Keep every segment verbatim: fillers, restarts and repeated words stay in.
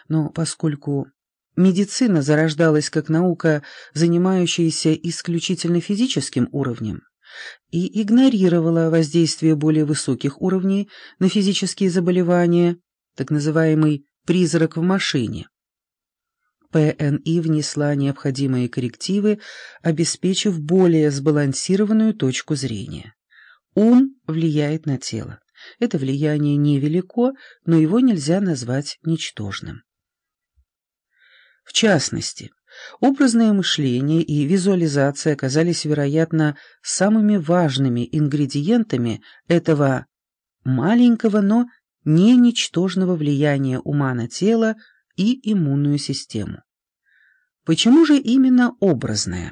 Но поскольку медицина зарождалась как наука, занимающаяся исключительно физическим уровнем, и игнорировала воздействие более высоких уровней на физические заболевания, так называемый «призрак в машине», ПНИ внесла необходимые коррективы, обеспечив более сбалансированную точку зрения. Ум влияет на тело. Это влияние невелико, но его нельзя назвать ничтожным. В частности, образное мышление и визуализация оказались, вероятно, самыми важными ингредиентами этого маленького, но не ничтожного влияния ума на тело и иммунную систему. Почему же именно образное?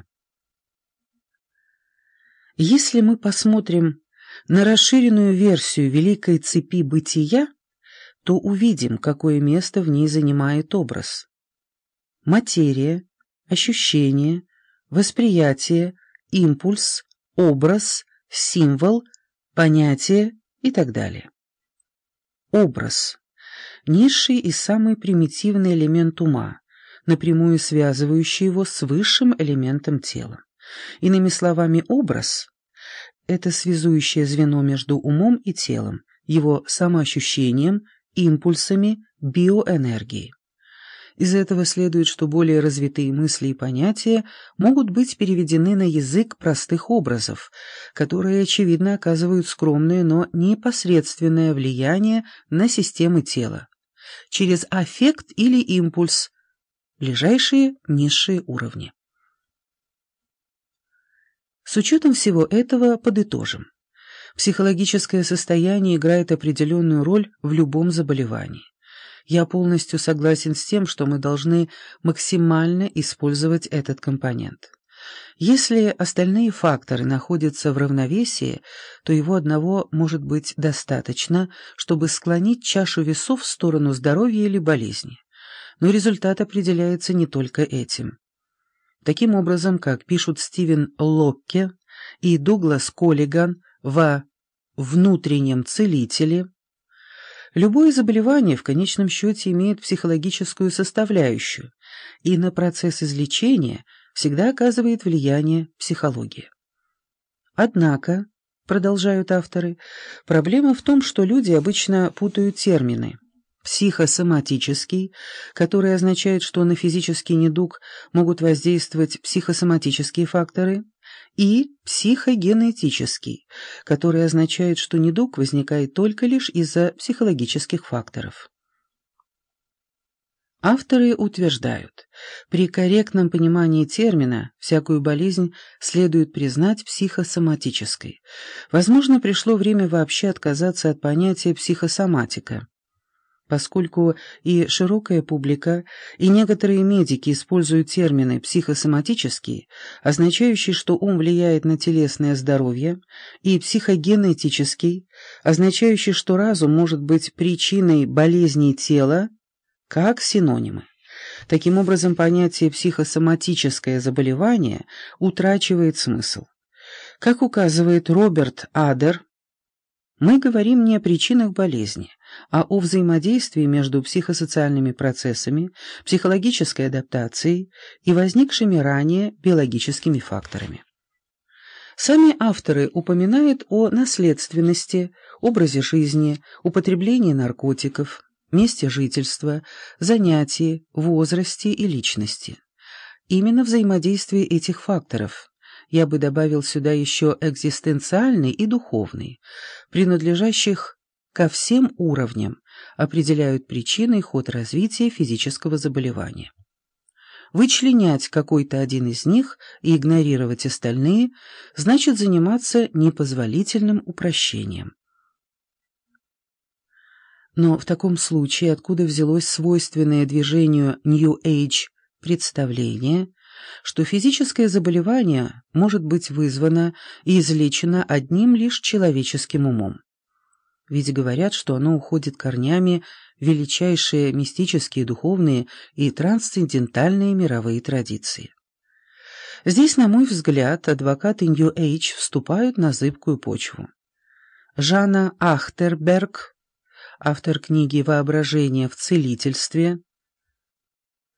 Если мы посмотрим на расширенную версию великой цепи бытия, то увидим, какое место в ней занимает образ. Материя, ощущение, восприятие, импульс, образ, символ, понятие и так далее. Образ – низший и самый примитивный элемент ума, напрямую связывающий его с высшим элементом тела. Иными словами, образ – это связующее звено между умом и телом, его самоощущением, импульсами, биоэнергией. Из этого следует, что более развитые мысли и понятия могут быть переведены на язык простых образов, которые, очевидно, оказывают скромное, но непосредственное влияние на системы тела, через аффект или импульс, ближайшие низшие уровни. С учетом всего этого подытожим. Психологическое состояние играет определенную роль в любом заболевании. Я полностью согласен с тем, что мы должны максимально использовать этот компонент. Если остальные факторы находятся в равновесии, то его одного может быть достаточно, чтобы склонить чашу весов в сторону здоровья или болезни. Но результат определяется не только этим. Таким образом, как пишут Стивен Локке и Дуглас Коллиган во «Внутреннем целителе», любое заболевание в конечном счете имеет психологическую составляющую, и на процесс излечения всегда оказывает влияние психология. Однако, продолжают авторы, проблема в том, что люди обычно путают термины. Психосоматический, который означает, что на физический недуг могут воздействовать психосоматические факторы, и психогенетический, который означает, что недуг возникает только лишь из-за психологических факторов. Авторы утверждают, при корректном понимании термина всякую болезнь следует признать психосоматической. Возможно, пришло время вообще отказаться от понятия психосоматика, поскольку и широкая публика, и некоторые медики используют термины психосоматические, означающие, что ум влияет на телесное здоровье, и психогенетический, означающий, что разум может быть причиной болезней тела, как синонимы. Таким образом, понятие «психосоматическое заболевание» утрачивает смысл. Как указывает Роберт Адер, мы говорим не о причинах болезни, а о взаимодействии между психосоциальными процессами, психологической адаптацией и возникшими ранее биологическими факторами. Сами авторы упоминают о наследственности, образе жизни, употреблении наркотиков, месте жительства, занятии, возрасте и личности. Именно взаимодействие этих факторов, я бы добавил сюда еще экзистенциальный и духовный, принадлежащих ко всем уровням, определяют причины и ход развития физического заболевания. Вычленять какой-то один из них и игнорировать остальные значит заниматься непозволительным упрощением. Но в таком случае откуда взялось свойственное движению New Age представление, что физическое заболевание может быть вызвано и излечено одним лишь человеческим умом? Ведь говорят, что оно уходит корнями в величайшие мистические, духовные и трансцендентальные мировые традиции. Здесь, на мой взгляд, адвокаты New Age вступают на зыбкую почву. Жанна Ахтерберг, автор книги «Воображение в целительстве»,